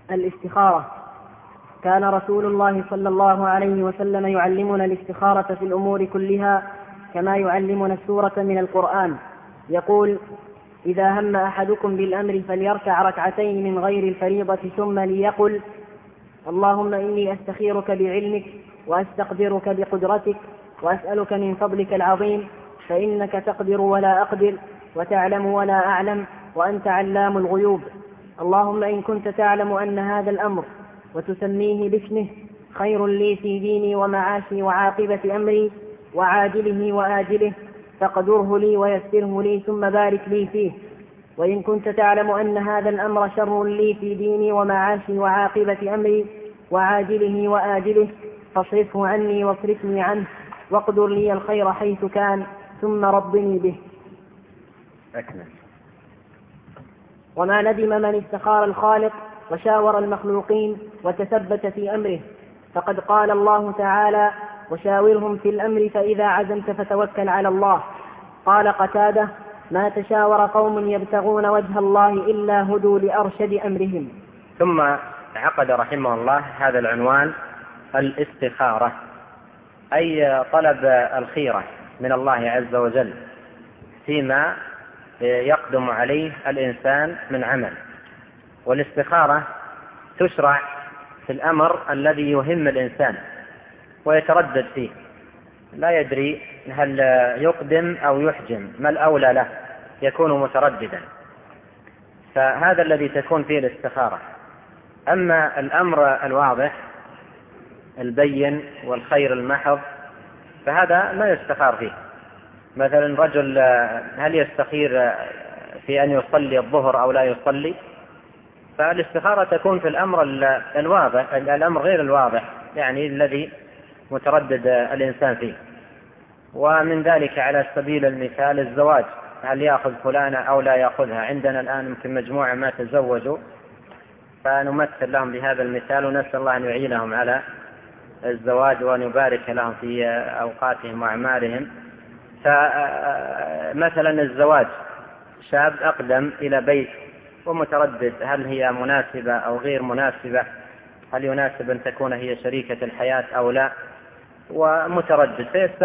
الاستخارة. كان رسول الله صلى الله عليه وسلم يعلمنا الاستخارة في الأمور كلها كما يعلمنا السورة من القرآن. يقول: إذا هم أحدكم بالأمر فليركع ركعتين من غير الفريضة ثم ليقل: اللهم إني أستخيرك بعلمك وأستقدرك بقدرتك وأسألك من فضلك العظيم، فإنك تقدر ولا أقدر وتعلم ولا أعلم وأنت علام الغيوب. اللهم إن كنت تعلم أن هذا الأمر وتسميه باسمه خير لي في ديني ومعاشي وعاقبة أمري وعاجله وآجله فاقدره لي ويسره لي ثم بارك لي فيه. وإن كنت تعلم أن هذا الأمر شر لي في ديني ومعاشي وعاقبة أمري وعاجله وآجله فاصرفه عني واصرفني عنه واقدر لي الخير حيث كان ثم رضني به. أكمل. وما ندم من استخار الخالق وشاور المخلوقين وتثبت في أمره، فقد قال الله تعالى: وشاورهم في الأمر فإذا عزمت فتوكل على الله. قال قتادة: ما تشاور قوم يبتغون وجه الله إلا هدوا لأرشد أمرهم. ثم عقد رحمه الله هذا العنوان: الاستخارة، أي طلب الخيرة من الله عز وجل فيما يقدم عليه الإنسان من عمل. والاستخارة تشرع في الأمر الذي يهم الإنسان ويتردد فيه، لا يدري هل يقدم أو يحجم، ما الأولى له، يكون مترددا، فهذا الذي تكون فيه الاستخارة. أما الأمر الواضح البين والخير المحض فهذا ما يستخار فيه. مثلا رجل هل يستخير في أن يصلي الظهر أو لا يصلي؟ فالاستخارة تكون في الأمر الواضح، الأمر غير الواضح، يعني الذي متردد الإنسان فيه. ومن ذلك على سبيل المثال الزواج، هل يأخذ فلانة أو لا يأخذها؟ عندنا الآن يمكن مجموعة ما تزوجوا، فنمثل لهم بهذا المثال ونسأل الله أن يعينهم على الزواج وأن يبارك لهم في أوقاتهم وأعمالهم. فمثلا الزواج، شاب أقدم إلى بيت ومتردد هل هي مناسبة أو غير مناسبة، هل يناسب أن تكون هي شريكة الحياة أو لا، ومتردد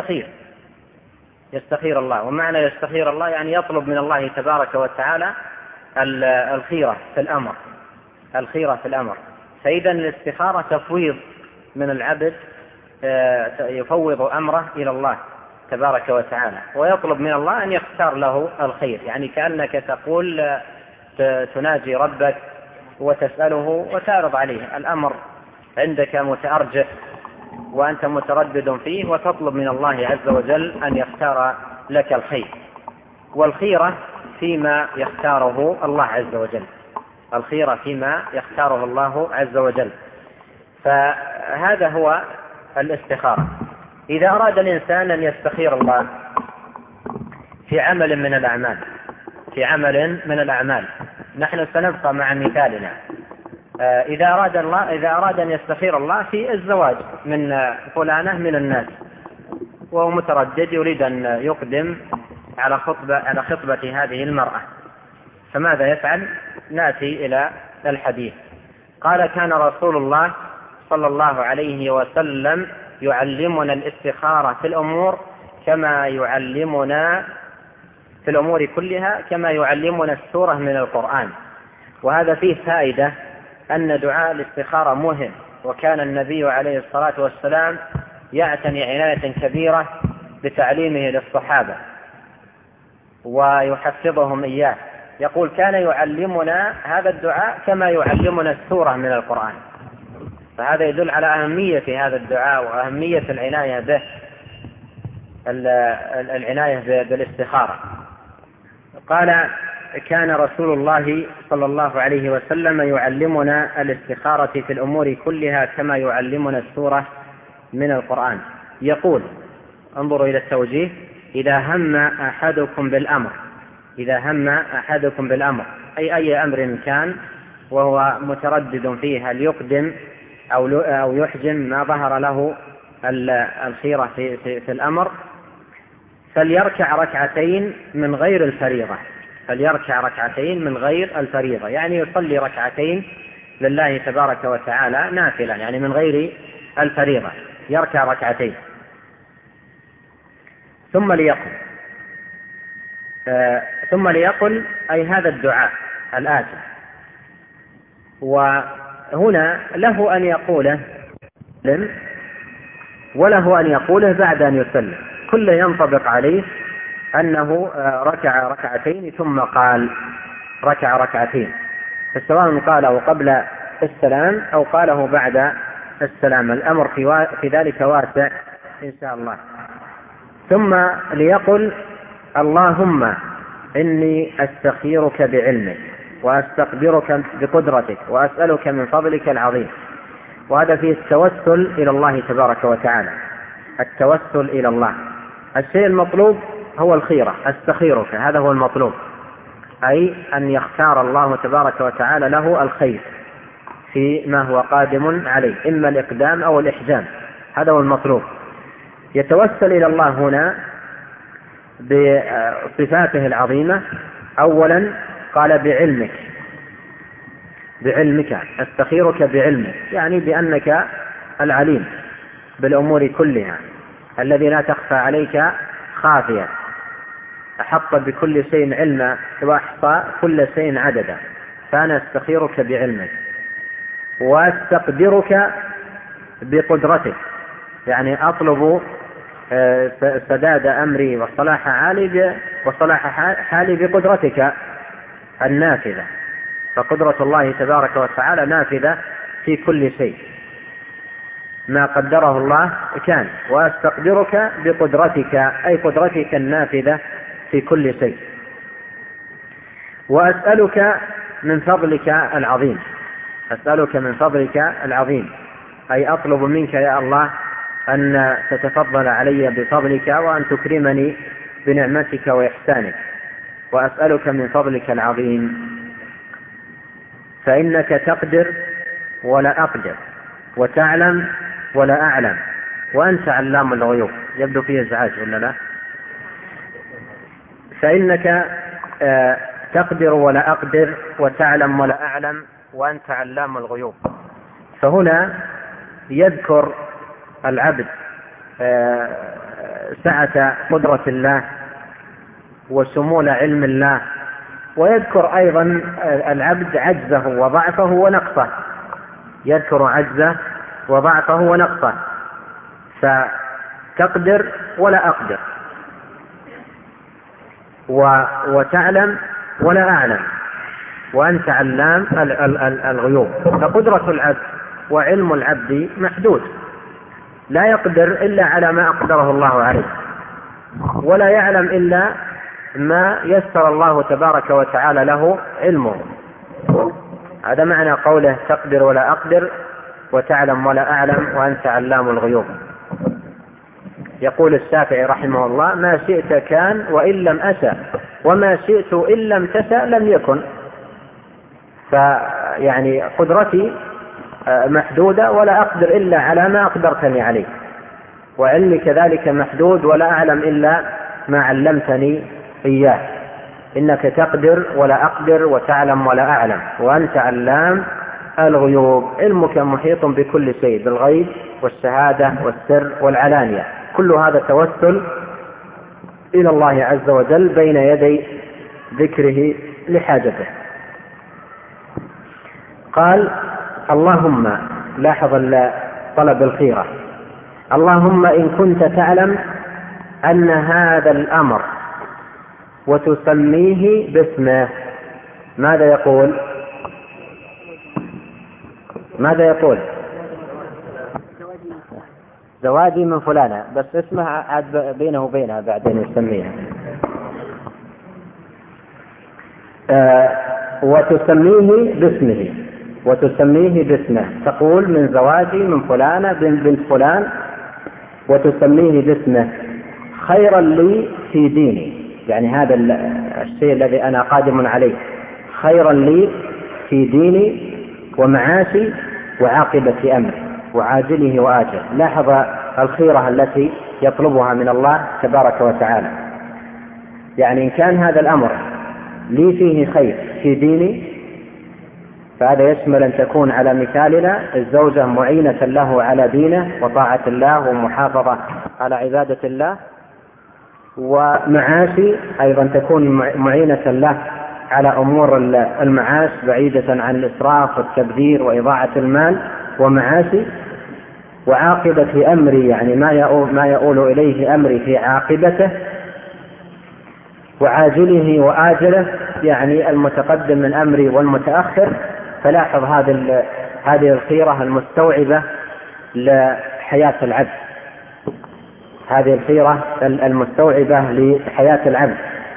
يستخير الله. ومعنى يستخير الله يعني يطلب من الله تبارك وتعالى الخيرة في الأمر. فإذا الاستخارة تفويض من العبد، يفوض أمره إلى الله تبارك وتعالى ويطلب من الله أن يختار له الخير، يعني كأنك تقول تناجي ربك وتسأله وتعرض عليه الأمر عندك متأرجح وأنت متردد فيه، وتطلب من الله عز وجل أن يختار لك الخير. والخيرة فيما يختاره الله عز وجل، الخيرة فيما يختاره الله عز وجل. فهذا هو الاستخارة. إذا أراد الإنسان أن يستخير الله في عمل من الأعمال، نحن سنبقى مع مثالنا. إذا أراد أن يستخير الله في الزواج من فلانة من الناس وهو متردد يريد أن يقدم على خطبة هذه المرأة، فماذا يفعل؟ نأتي إلى الحديث. قال: كان رسول الله صلى الله عليه وسلم يعلمنا الاستخارة في الأمور كما يعلمنا في الأمور كلها كما يعلمنا السورة من القرآن. وهذا فيه فائدة أن دعاء الاستخارة مهم، وكان النبي عليه الصلاة والسلام يعتني عناية كبيرة بتعليمه للصحابة ويحفظهم إياه. يقول: كان يعلمنا هذا الدعاء كما يعلمنا السورة من القرآن. فهذا يدل على أهمية هذا الدعاء وأهمية العناية به، العناية بالاستخارة. قال: كان رسول الله صلى الله عليه وسلم يعلمنا الاستخارة في الأمور كلها كما يعلمنا السورة من القرآن. يقول: انظروا إلى التوجيه: إذا هم أحدكم بالأمر، أي أمر كان وهو متردد فيه هل يقدم أو يحجم، ما ظهر له الخيرة في الأمر، فليركع ركعتين من غير الفريضة، يعني يصلي ركعتين لله تبارك وتعالى نافلة يعني من غير الفريضة يركع ركعتين ثم ليقل أي هذا الدعاء الآتي. وهنا له أن يقوله وله أن يقوله بعد أن يسلم، كل ينطبق عليه أنه ركع ركعتين ثم قال ركع ركعتين، فسواء قاله قبل السلام أو قاله بعد السلام، الأمر في ذلك واسع إن شاء الله. ثم ليقل اللهم إني أستخيرك بعلمك وأستقدرك بقدرتك وأسألك من فضلك العظيم. وهذا فيه التوسل إلى الله تبارك وتعالى، التوسل إلى الله. الشيء المطلوب هو الخيرة، أستخيرك، هذا هو المطلوب، أي أن يختار الله تبارك وتعالى له الخير فيما هو قادم عليه، إما الإقدام أو الإحجام، هذا هو المطلوب. يتوسل إلى الله هنا بصفاته العظيمة. أولا قال بعلمك أستخيرك بعلمك، يعني بأنك العليم بالأمور كلها الذي لا تخفى عليك خافية، أحط بكل شيء علما وأحصى كل شيء عددا، فأنا أستخيرك بعلمك. وأستقدرك بقدرتك، يعني أطلب سداد أمري وصلاح حالي بقدرتك النافذة، فقدرة الله تبارك وتعالى نافذة في كل شيء، ما قدره الله كان. وأستقدرك بقدرتك أي قدرتك النافذة في كل شيء. وأسألك من فضلك العظيم، أسألك من فضلك العظيم أي أطلب منك يا الله أن تتفضل علي بفضلك وأن تكرمني بنعمتك وإحسانك. وأسألك من فضلك العظيم فإنك تقدر ولا أقدر وتعلم ولا أعلم وأنت علام الغيوب. يبدو فيه إزعاج ولا لا؟ فإنك تقدر ولا أقدر وتعلم ولا أعلم وأنت علام الغيوب. فهنا يذكر العبد سعة قدرة الله وشمول علم الله، ويذكر أيضا العبد عجزه وضعفه ونقصه، يذكر عجزه وضعفه ونقصه. فتقدر ولا أقدر وتعلم ولا أعلم وأنت علام الغيوب. فقدرة العبد وعلم العبد محدود، لا يقدر إلا على ما أقدره الله عليه، ولا يعلم إلا ما يسر الله تبارك وتعالى له علمه. هذا معنى قوله تقدر ولا أقدر وتعلم ولا أعلم وأنت علام الغيوب. يقول الشافعي رحمه الله ما شئت كان وإن لم أشأ وما شئت إن لم تشأ لم يكن. فيعني قدرتي محدودة ولا أقدر إلا على ما أقدرتني عليه، وعلمي كذلك محدود ولا أعلم إلا ما علمتني إياه. إنك تقدر ولا أقدر وتعلم ولا أعلم وأنت علام الغيوب. علمك محيط بكل شيء، بالغيب والشهادة والسر والعلانية. كل هذا توسل إلى الله عز وجل بين يدي ذكره لحاجته. قال اللهم، لاحظ طلب الخيرة، اللهم إن كنت تعلم أن هذا الأمر وتسميه باسمه. ماذا يقول؟ زواجي من فلانة، بس اسمها عاد بينه وبينها بعدين يسميها. وتسميه باسمه، تقول من زواجي من فلانة بنت فلان وتسميه باسمه خيرا لي في ديني، يعني هذا الشيء الذي أنا قادم عليه خيرا لي في ديني ومعاشي وعاقبة أمري وعاجله وآجله. لاحظ الخيرة التي يطلبها من الله تبارك وتعالى، يعني إن كان هذا الأمر لي فيه خير في ديني فهذا يشمل أن تكون على مثالنا الزوجة معينة له على دينه وطاعة الله ومحافظة على عبادة الله، ومعاشي أيضا تكون معينة له على أمور المعاش بعيدة عن الإسراف والتبذير وإضاعة المال ومعاشي. وعاقبة أمري يعني ما يؤول إليه أمري في عاقبته، وعاجله وآجله يعني المتقدم من أمري والمتأخر. فلاحظ هذه الخيرة المستوعبة لحياة العبد، هذه الخيرة المستوعبة لحياة العبد.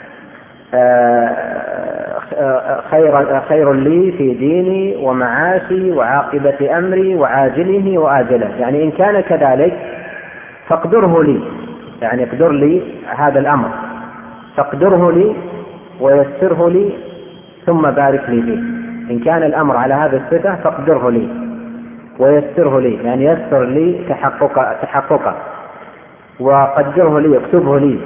خير لي في ديني ومعاشي وعاقبة أمري وعاجله وآجله، يعني إن كان كذلك فاقدره لي، يعني اقدر لي هذا الأمر، فاقدره لي ويسره لي ثم بارك لي فيه. إن كان الأمر على هذا الصفة فاقدره لي ويسره لي، يعني يسر لي تحققه، وقدره لي اكتبه لي،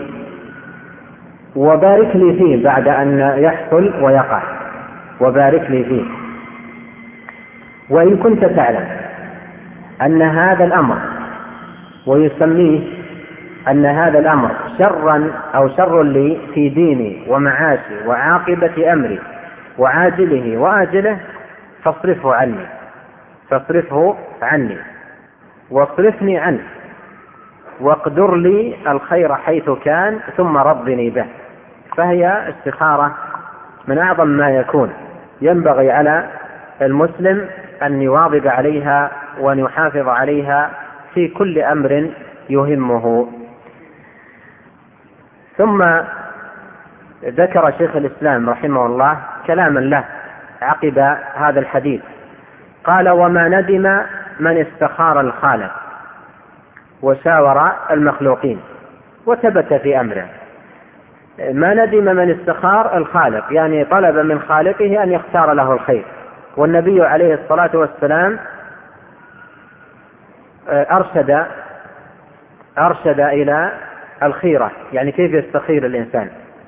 وبارك لي فيه بعد أن يحصل ويقع، وبارك لي فيه. وإن كنت تعلم أن هذا الأمر، ويسميه أن هذا الأمر شرا أو شر لي في ديني ومعاشي وعاقبة أمري وعاجله وآجله، فاصرفه عني واصرفني عنه، واقدر لي الخير حيث كان ثم رضني به. فهي استخارة من أعظم ما يكون، ينبغي على المسلم أن يواظب عليها وأن يحافظ عليها في كل أمر يهمه. ثم ذكر شيخ الإسلام رحمه الله كلاما له عقب هذا الحديث، قال: وما ندم من استخار الخالق وشاور المخلوقين وثبت في أمره. ما ندم من استخار الخالق، يعني طلب من خالقه أن يختار له الخير. والنبي عليه الصلاة والسلام أرشد إلى الخيرة، يعني كيف يستخير الإنسان.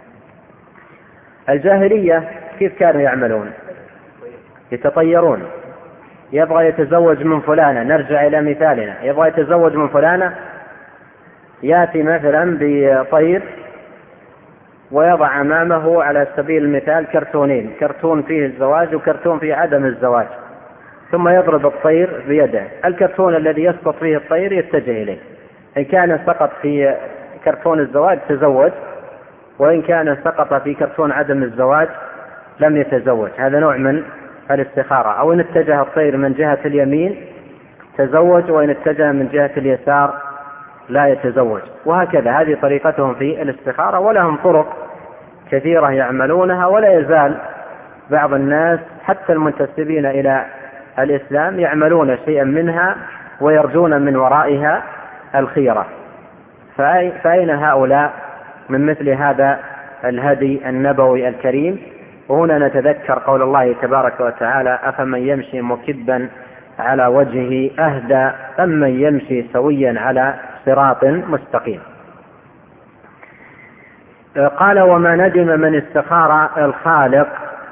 الجاهلية كيف كانوا يعملون؟ يتطيرون، يبغى يتزوج من فلانة، نرجع إلى مثالنا، يبغى يتزوج من فلانة، يأتي مثلا بطير ويضع أمامه على سبيل المثال كرتونين، كرتون فيه الزواج وكرتون فيه عدم الزواج، ثم يضرب الطير بيده. الكرتون الذي يسقط فيه الطير يتجه إليه، إن كان سقط في كرتون الزواج تزوج، وإن كان سقط في كرتون عدم الزواج لم يتزوج. هذا نوع من الاستخارة. أو إن اتجه الطير من جهة اليمين تزوج، وإن اتجه من جهة اليسار لا يتزوج، وهكذا. هذه طريقتهم في الاستخارة، ولهم طرق كثيرة يعملونها، ولا يزال بعض الناس حتى المنتسبين إلى الإسلام يعملون شيئا منها ويرجون من ورائها الخيرة. فأين هؤلاء من مثل هذا الهدي النبوي الكريم؟ وهنا نتذكر قول الله تبارك وتعالى: أفمن يمشي مكبا على وجهه أهدى أمن يمشي سويا على صراط مستقيم. قال: وما ندم من استخار الخالق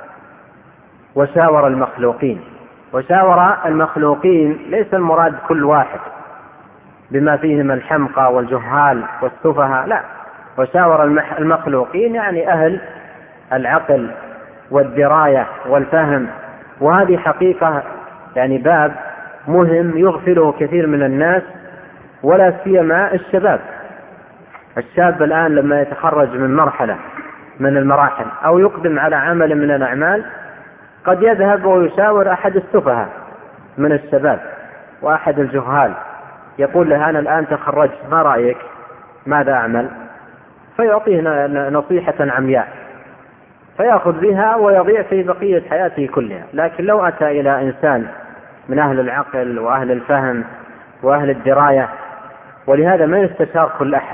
وشاور المخلوقين. وشاور المخلوقين ليس المراد كل واحد بما فيهم الحمقى والجهال والسفهاء، لا، وشاور المخلوقين يعني أهل العقل والدراية والفهم. وهذه حقيقة، يعني باب مهم يغفله كثير من الناس، ولا سيما الشباب. الشاب الآن لما يتخرج من مرحلة من المراحل أو يقدم على عمل من الأعمال قد يذهب ويشاور أحد السفهاء من الشباب وأحد الجهال، يقول له: أنا الآن تخرجت، ما رأيك؟ ماذا أعمل؟ فيعطيه نصيحة عمياء فيأخذ بها ويضيع في بقية حياته كلها. لكن لو أتى إلى إنسان من أهل العقل وأهل الفهم وأهل الدراية، ولهذا ما يستشار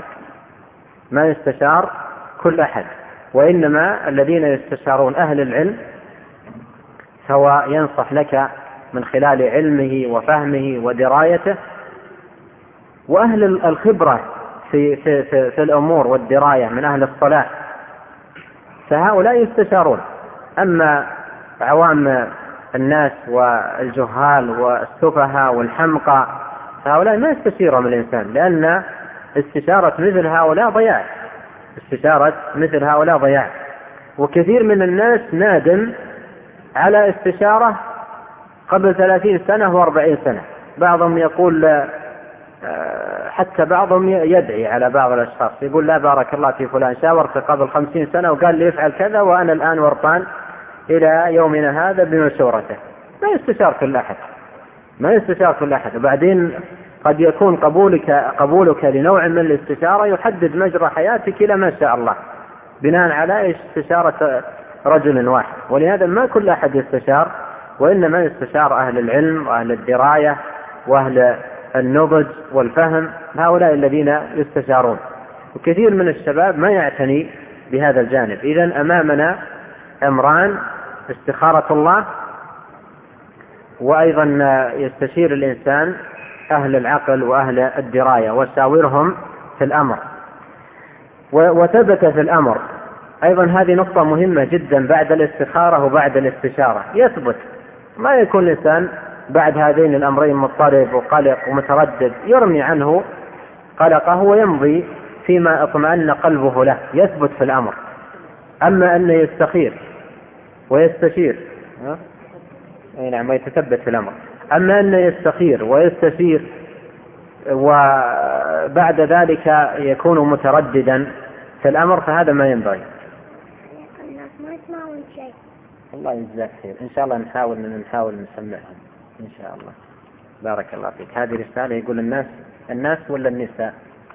كل أحد، وإنما الذين يستشارون أهل العلم، سواء ينصح لك من خلال علمه وفهمه ودرايته، وأهل الخبرة في الأمور والدراية من أهل الصلاح، فهؤلاء يستشارون. أما عوام الناس والجهال والسفهاء والحمقى، فهؤلاء ما يستشيرهم الإنسان، لأن استشارة مثل هؤلاء ضياع، استشارة مثل هؤلاء ضياع. وكثير من الناس نادم على استشارة قبل 30 سنة و40 سنة. بعضهم يقول، حتى بعضهم يدعي على بعض الأشخاص يقول لا بارك الله في فلان، شاورت قبل 50 سنة وقال لي افعل كذا وأنا الآن ورطان إلى يومنا هذا بمشورته. ما يستشار كل أحد، ما يستشار كل أحد. وبعدين قد يكون قبولك لنوع من الاستشارة يحدد مجرى حياتك إلى ما شاء الله بناء على استشارة رجل واحد. ولهذا ما كل أحد يستشار، وإنما يستشار أهل العلم وأهل الدراية وأهل النضج والفهم، هؤلاء الذين يستشارون. وكثير من الشباب ما يعتني بهذا الجانب. إذن أمامنا أمران: استخارة الله، وأيضا يستشير الإنسان أهل العقل وأهل الدراية وشاورهم في الأمر. وثبت في الأمر أيضا، هذه نقطة مهمة جدا بعد الاستخارة وبعد الاستشارة، يثبت، ما يكون الإنسان بعد هذين الأمرين مضطرب وقلق ومتردد، يرمي عنه قلقه ويمضي فيما اطمأن قلبه له، يثبت في الأمر. أما أن يستخير ويستشير نعم ويتثبت في الأمر، أما أن يستخير ويستشير وبعد ذلك يكون مترددا في الأمر، فهذا ما ينبغي. الله يجزاك خير. إن شاء الله نحاول نسمعهم إن شاء الله. بارك الله فيك. هذه رسالة يقول الناس ولا النساء؟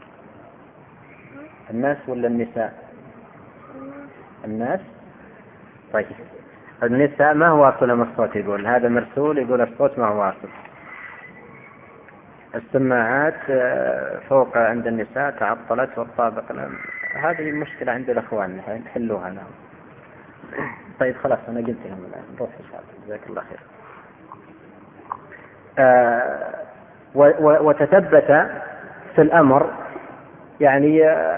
الناس ولا النساء؟ الناس. طيب النساء ما هو واصل الصوت، يقول هذا مرسول، يقول الصوت ما هو واصل. السماعات فوق عند النساء تعطلت والطابق هذه المشكلة عند الأخوان نحلوها لهم. طيب خلاص أنا قلت لهم الآن، روح إن شاء الله. جزاك الله خير. وتثبت في الأمر، يعني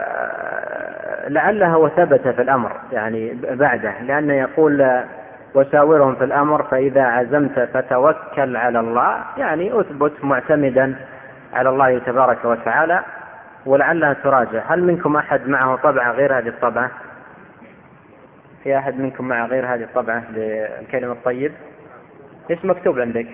لعلها وثبت في الأمر يعني بعده، لأنه يقول وشاورهم في الأمر فإذا عزمت فتوكل على الله، يعني أثبت معتمدا على الله تبارك وتعالى. ولعلها تراجع. هل منكم أحد معه طبعة غير هذه الطبعة؟ في أحد منكم مع غير هذه الطبعة للكلمة الطيب؟ إيش مكتوب عندك؟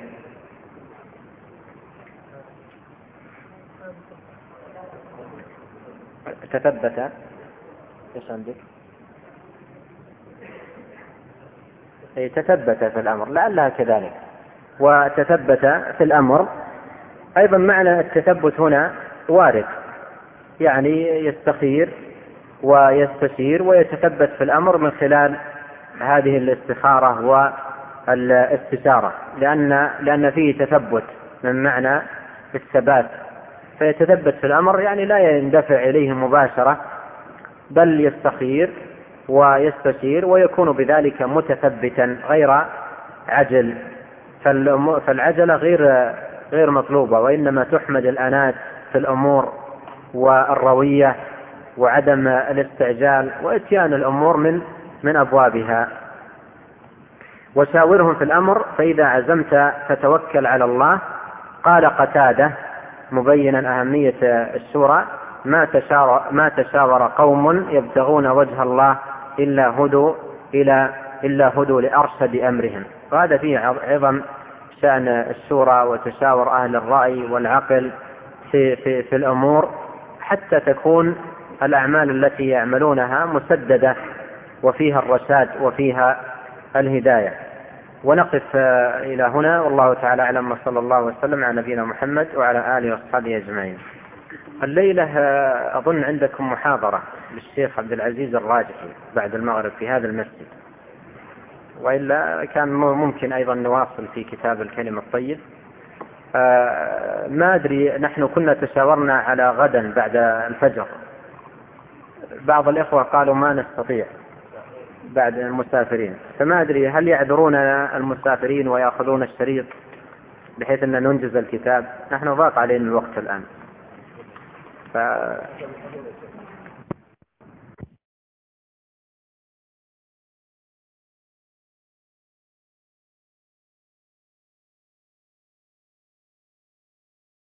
تثبت. إيش عندك؟ تثبت في الأمر، لعلها كذلك. وتثبت في الأمر أيضا معنى التثبت هنا وارد، يعني يستخير ويستشير ويتثبت في الأمر من خلال هذه الاستخارة والاستشارة، لأن فيه تثبت من معنى الثبات، فيتثبت في الأمر يعني لا يندفع إليه مباشرة، بل يستخير ويستشير ويكون بذلك متثبتا غير عجل. فالعجلة غير مطلوبة، وإنما تحمد الأنات في الأمور والروية وعدم الاستعجال وإتيان الأمور من أبوابها. وشاورهم في الأمر فإذا عزمت فتوكل على الله. قال قتادة مبينا أهمية الشورى: ما تشاور قوم يبتغون وجه الله إلا هدوا لأرشد أمرهم. وهذا فيه عظم شأن الشورى وتشاور أهل الرأي والعقل في الأمور، حتى تكون الأعمال التي يعملونها مسددة وفيها الرشاد وفيها الهداية. ونقف إلى هنا، والله تعالى أعلم، وصلى الله وسلم على نبينا محمد وعلى آله وصحبه أجمعين. الليلة أظن عندكم محاضرة للشيخ عبد العزيز الراجحي بعد المغرب في هذا المسجد، وإلا كان ممكن أيضا نواصل في كتاب الكلمة الطيب. ما أدري، نحن كنا تشاورنا على غدا بعد الفجر، بعض الإخوة قالوا ما نستطيع بعد المسافرين، فما أدري هل يعذرون المسافرين ويأخذون الشريط بحيث أن ننجز الكتاب؟ نحن ضاق علينا الوقت الآن.